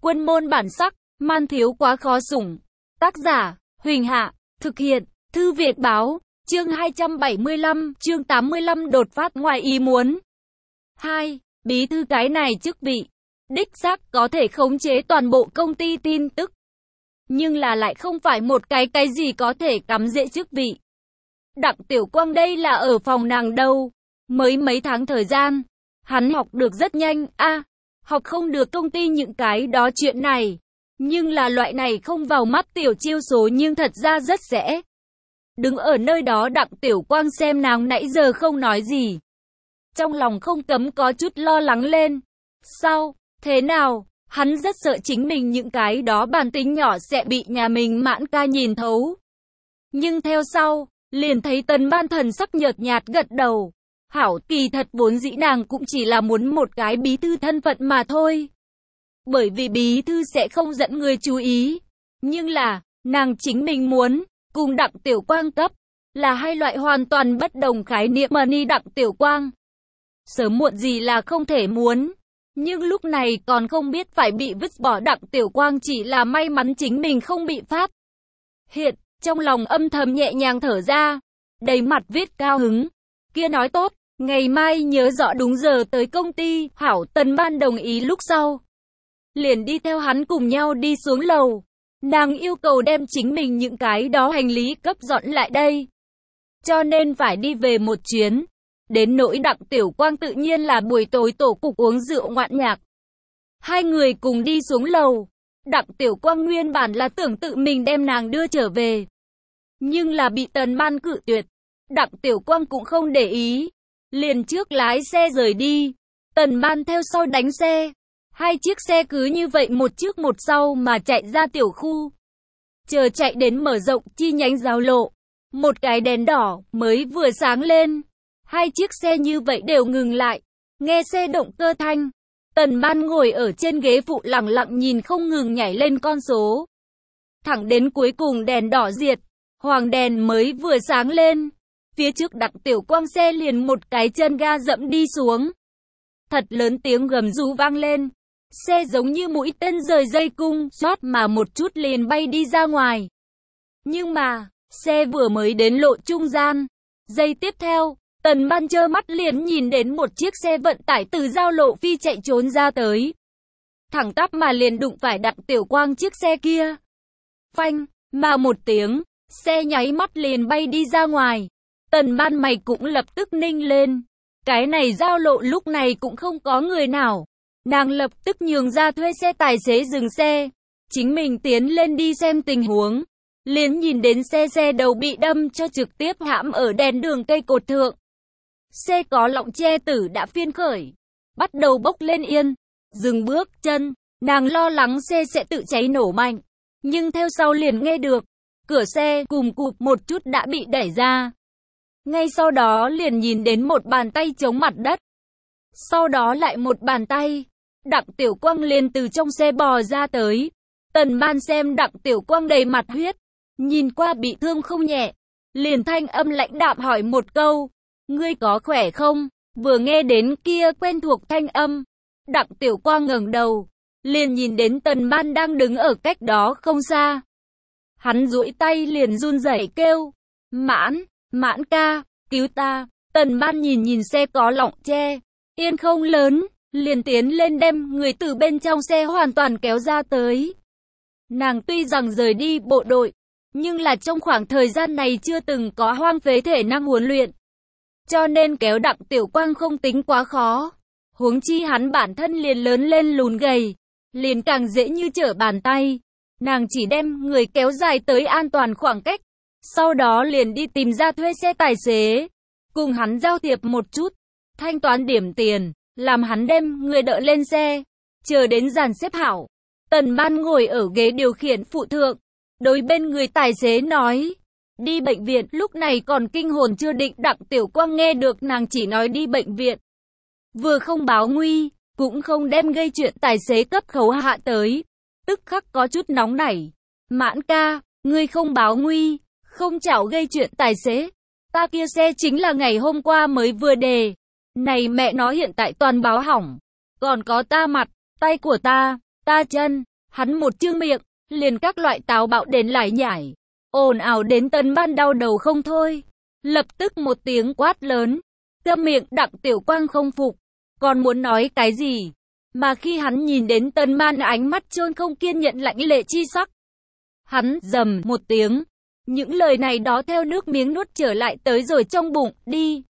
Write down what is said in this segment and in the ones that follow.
Quân môn bản sắc, man thiếu quá khó sủng. Tác giả, Huỳnh Hạ, thực hiện, Thư Việt Báo, chương 275, chương 85 đột phát ngoài ý muốn. 2. Bí thư cái này chức vị, đích xác có thể khống chế toàn bộ công ty tin tức. Nhưng là lại không phải một cái gì có thể cắm rễ chức vị. Đặng Tiểu Quang đây là ở phòng nàng đâu. Mới mấy tháng thời gian, hắn học được rất nhanh, học không được công ty những cái đó chuyện này. Nhưng là loại này không vào mắt tiểu chiêu số nhưng thật ra rất dễ. Đứng ở nơi đó Đặng Tiểu Quang xem nàng nãy giờ không nói gì. Trong lòng không cấm có chút lo lắng lên. Sao? Thế nào? Hắn rất sợ chính mình những cái đó bản tính nhỏ sẽ bị nhà mình Mãn ca nhìn thấu. Nhưng theo sau, liền thấy Tần Ban thần sắc nhợt nhạt gật đầu. Hảo, kỳ thật vốn dĩ nàng cũng chỉ là muốn một cái bí thư thân phận mà thôi. Bởi vì bí thư sẽ không dẫn người chú ý. Nhưng là, nàng chính mình muốn, cùng Đặng Tiểu Quang cấp, là hai loại hoàn toàn bất đồng khái niệm mà ni Đặng Tiểu Quang. Sớm muộn gì là không thể muốn. Nhưng lúc này còn không biết phải bị vứt bỏ Đặng Tiểu Quang chỉ là may mắn chính mình không bị phát hiện, trong lòng âm thầm nhẹ nhàng thở ra, đầy mặt viết cao hứng. Kia nói tốt, ngày mai nhớ rõ đúng giờ tới công ty. Hảo, Tần Ban đồng ý lúc sau. Liền đi theo hắn cùng nhau đi xuống lầu. Nàng yêu cầu đem chính mình những cái đó hành lý cấp dọn lại đây. Cho nên phải đi về một chuyến. Đến nỗi Đặng Tiểu Quang tự nhiên là buổi tối tổ cục uống rượu ngoạn nhạc. Hai người cùng đi xuống lầu. Đặng Tiểu Quang nguyên bản là tưởng tự mình đem nàng đưa trở về. Nhưng là bị Tần Ban cự tuyệt. Đặng Tiểu Quang cũng không để ý. Liền trước lái xe rời đi. Tần Ban theo sau đánh xe. Hai chiếc xe cứ như vậy một trước một sau mà chạy ra tiểu khu. Chờ chạy đến mở rộng chi nhánh giao lộ. Một cái đèn đỏ mới vừa sáng lên. Hai chiếc xe như vậy đều ngừng lại. Nghe xe động cơ thanh. Tần Ban ngồi ở trên ghế phụ lặng lặng nhìn không ngừng nhảy lên con số. Thẳng đến cuối cùng đèn đỏ diệt. Hoàng đèn mới vừa sáng lên. Phía trước Đặng Tiểu Quang xe liền một cái chân ga dẫm đi xuống. Thật lớn tiếng gầm rú vang lên. Xe giống như mũi tên rời dây cung, xoát mà một chút liền bay đi ra ngoài. Nhưng mà, xe vừa mới đến lộ trung gian. Giây tiếp theo, Tần Ban trơ mắt liền nhìn đến một chiếc xe vận tải từ giao lộ phi chạy trốn ra tới. Thẳng tắp mà liền đụng phải Đặng Tiểu Quang chiếc xe kia. Phanh, mà một tiếng, xe nháy mắt liền bay đi ra ngoài. Tần Ban mày cũng lập tức ninh lên. Cái này giao lộ lúc này cũng không có người nào. Nàng lập tức nhường ra thuê xe tài xế dừng xe. Chính mình tiến lên đi xem tình huống. Liền nhìn đến xe đầu bị đâm cho trực tiếp hãm ở đèn đường cây cột thượng. Xe có lọng che tử đã phiên khởi. Bắt đầu bốc lên yên. Dừng bước chân. Nàng lo lắng xe sẽ tự cháy nổ mạnh. Nhưng theo sau liền nghe được. Cửa xe cùng cụp một chút đã bị đẩy ra. Ngay sau đó liền nhìn đến một bàn tay chống mặt đất. Sau đó lại một bàn tay. Đặng Tiểu Quang liền từ trong xe bò ra tới. Tần Ban xem Đặng Tiểu Quang đầy mặt huyết. Nhìn qua bị thương không nhẹ. Liền thanh âm lãnh đạm hỏi một câu. Ngươi có khỏe không? Vừa nghe đến kia quen thuộc thanh âm. Đặng Tiểu Quang ngẩng đầu. Liền nhìn đến Tần Ban đang đứng ở cách đó không xa. Hắn duỗi tay liền run rẩy kêu. Mãn ca, cứu ta. Tần Ban nhìn xe có lọng che. Yên không lớn. Liền tiến lên đem người từ bên trong xe hoàn toàn kéo ra tới. Nàng tuy rằng rời đi bộ đội. Nhưng là trong khoảng thời gian này chưa từng có hoang phế thể năng huấn luyện. Cho nên kéo Đặng Tiểu Quang không tính quá khó. Huống chi hắn bản thân liền lớn lên lùn gầy. Liền càng dễ như trở bàn tay. Nàng chỉ đem người kéo dài tới an toàn khoảng cách. Sau đó liền đi tìm ra thuê xe tài xế. Cùng hắn giao thiệp một chút. Thanh toán điểm tiền. Làm hắn đem người đỡ lên xe. Chờ đến dàn xếp hảo. Tần Ban ngồi ở ghế điều khiển phụ thượng. Đối bên người tài xế nói. Đi bệnh viện. Lúc này còn kinh hồn chưa định. Đặng Tiểu Quang nghe được nàng chỉ nói đi bệnh viện. Vừa không báo nguy. Cũng không đem gây chuyện tài xế cấp khấu hạ tới. Tức khắc có chút nóng nảy. Mãn ca, ngươi không báo nguy. Không chảo gây chuyện tài xế. Ta kia xe chính là ngày hôm qua mới vừa đề. Này mẹ nó hiện tại toàn báo hỏng. Còn có ta mặt, tay của ta chân. Hắn một trương miệng, liền các loại táo bạo đến lải nhải, ồn ào đến Tần Ban đau đầu không thôi. Lập tức một tiếng quát lớn, câm miệng. Đặng Tiểu Quang không phục, còn muốn nói cái gì, mà khi hắn nhìn đến Tần Ban ánh mắt trôn không kiên nhẫn lãnh lệ chi sắc, hắn rầm một tiếng, những lời này đó theo nước miếng nuốt trở lại tới rồi trong bụng. Đi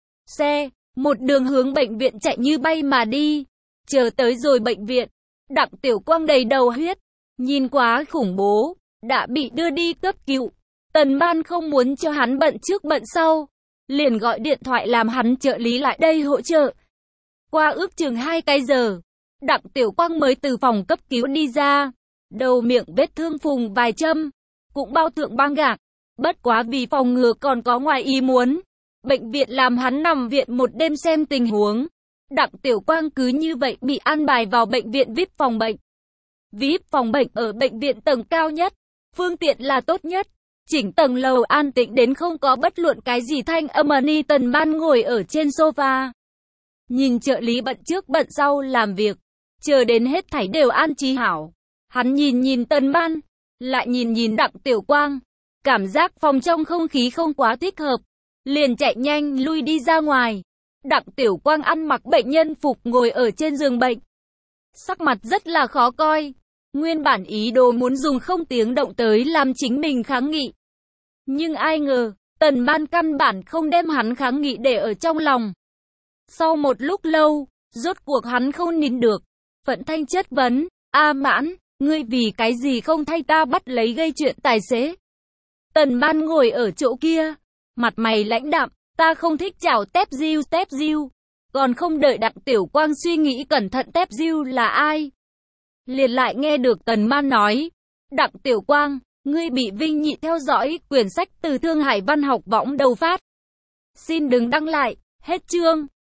xe, một đường hướng bệnh viện chạy như bay mà đi. Chờ tới rồi bệnh viện, Đặng Tiểu Quang đầy đầu huyết, nhìn quá khủng bố, đã bị đưa đi cấp cứu. Tần Ban không muốn cho hắn bận trước bận sau, liền gọi điện thoại làm hắn trợ lý lại đây hỗ trợ. Qua ước chừng 2 cái giờ, Đặng Tiểu Quang mới từ phòng cấp cứu đi ra, đầu miệng vết thương phùng vài châm, cũng bao thượng băng gạc. Bất quá vì phòng ngừa còn có ngoài ý muốn, bệnh viện làm hắn nằm viện một đêm xem tình huống. Đặng Tiểu Quang cứ như vậy bị an bài vào bệnh viện VIP phòng bệnh. VIP phòng bệnh ở bệnh viện tầng cao nhất, phương tiện là tốt nhất, chỉnh tầng lầu an tĩnh đến không có bất luận cái gì thanh âm. Tần Ban ngồi ở trên sofa, nhìn trợ lý bận trước bận sau làm việc, chờ đến hết thảy đều an trí hảo. Hắn nhìn Tần Ban, lại nhìn Đặng Tiểu Quang, cảm giác phòng trong không khí không quá thích hợp, liền chạy nhanh lui đi ra ngoài. Đặng Tiểu Quang ăn mặc bệnh nhân phục ngồi ở trên giường bệnh, sắc mặt rất là khó coi. Nguyên bản ý đồ muốn dùng không tiếng động tới làm chính mình kháng nghị, nhưng ai ngờ Tần Ban căn bản không đem hắn kháng nghị để ở trong lòng. Sau một lúc lâu, rốt cuộc hắn không nín được, phẫn thanh chất vấn, A Mãn, ngươi vì cái gì không thay ta bắt lấy gây chuyện tài xế? Tần Ban ngồi ở chỗ kia, mặt mày lãnh đạm, ta không thích chào tép diêu. Còn không đợi Đặng Tiểu Quang suy nghĩ cẩn thận tép diêu là ai, liền lại nghe được Tần Ban nói, Đặng Tiểu Quang, ngươi bị Vinh Nhị theo dõi. Quyển sách từ Thương Hải Văn học võng đầu phát. Xin đừng đăng lại, hết chương.